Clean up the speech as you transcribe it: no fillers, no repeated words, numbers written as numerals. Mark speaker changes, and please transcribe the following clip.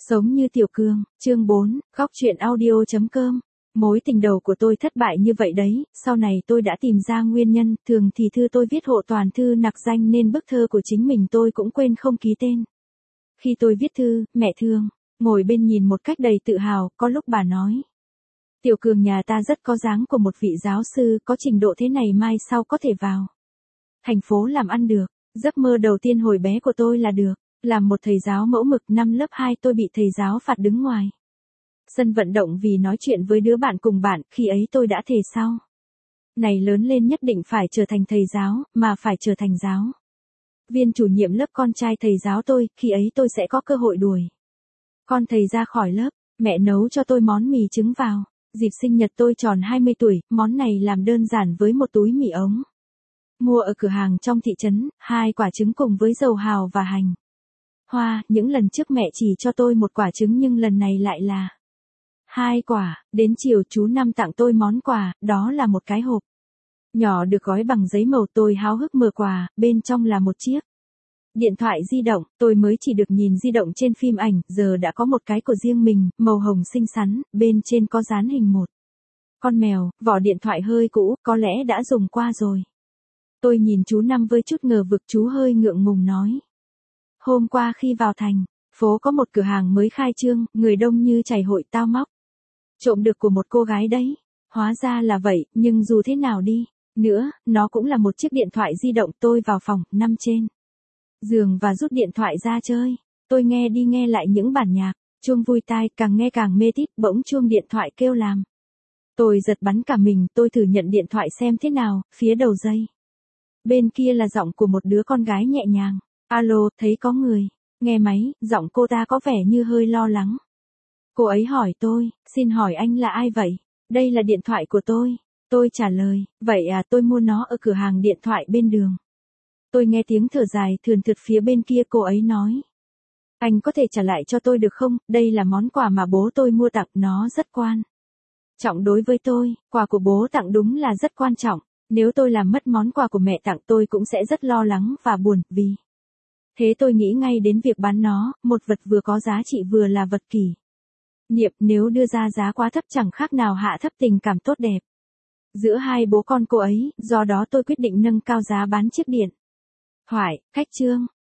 Speaker 1: Sống như Tiểu Cương, chương 4, góc truyện audio.com. Mối tình đầu của tôi thất bại như vậy đấy, sau này tôi đã tìm ra nguyên nhân, thường thì thư tôi viết hộ toàn thư nặc danh nên bức thơ của chính mình tôi cũng quên không ký tên. Khi tôi viết thư, mẹ thương, ngồi bên nhìn một cách đầy tự hào, có lúc bà nói. Tiểu Cường nhà ta rất có dáng của một vị giáo sư, có trình độ thế này mai sau có thể vào thành phố làm ăn được. Giấc mơ đầu tiên hồi bé của tôi là được làm một thầy giáo mẫu mực. Năm lớp 2 tôi bị thầy giáo phạt đứng ngoài sân vận động vì nói chuyện với đứa bạn cùng bạn, khi ấy tôi đã thề sau này lớn lên nhất định phải trở thành thầy giáo, mà phải trở thành giáo viên chủ nhiệm lớp con trai thầy giáo tôi, khi ấy tôi sẽ có cơ hội đuổi con thầy ra khỏi lớp. Mẹ nấu cho tôi món mì trứng vào dịp sinh nhật tôi tròn 20 tuổi, món này làm đơn giản với một túi mì ống mua ở cửa hàng trong thị trấn, 2 quả trứng cùng với dầu hào và hành hoa. Những lần trước mẹ chỉ cho tôi 1 quả trứng nhưng lần này lại là 2 quả. Đến chiều chú Năm tặng tôi món quà, đó là một cái hộp nhỏ được gói bằng giấy màu. Tôi háo hức mở quà, bên trong là một chiếc điện thoại di động. Tôi mới chỉ được nhìn di động trên phim ảnh, giờ đã có một cái của riêng mình, màu hồng xinh xắn, bên trên có dán hình một con mèo. Vỏ điện thoại hơi cũ, có lẽ đã dùng qua rồi. Tôi nhìn chú Năm với chút ngờ vực, chú hơi ngượng ngùng nói. Hôm qua khi vào thành phố có một cửa hàng mới khai trương, người đông như chảy hội, tao móc trộm được của một cô gái đấy. Hóa ra là vậy, nhưng dù thế nào đi nữa, nó cũng là một chiếc điện thoại di động. Tôi vào phòng, nằm trên giường và rút điện thoại ra chơi. Tôi nghe đi nghe lại những bản nhạc, chuông vui tai, càng nghe càng mê tít. Bỗng chuông điện thoại kêu làm tôi giật bắn cả mình. Tôi thử nhận điện thoại xem thế nào, phía đầu dây bên kia là giọng của một đứa con gái nhẹ nhàng. Alo, thấy có người. Nghe máy, giọng cô ta có vẻ như hơi lo lắng. Cô ấy hỏi tôi, xin hỏi anh là ai vậy? Đây là điện thoại của tôi. Tôi trả lời, vậy à, tôi mua nó ở cửa hàng điện thoại bên đường. Tôi nghe tiếng thở dài thườn thượt phía bên kia. Cô ấy nói, anh có thể trả lại cho tôi được không? Đây là món quà mà bố tôi mua tặng, nó rất quan trọng đối với tôi. Quà của bố tặng đúng là rất quan trọng. Nếu tôi làm mất món quà của mẹ tặng tôi cũng sẽ rất lo lắng và buồn, vì thế tôi nghĩ ngay đến việc bán nó. Một vật vừa có giá trị vừa là vật kỷ niệm, nếu đưa ra giá quá thấp chẳng khác nào hạ thấp tình cảm tốt đẹp giữa hai bố con cô ấy. Do đó tôi quyết định nâng cao giá bán chiếc điện thoại. Khách trương,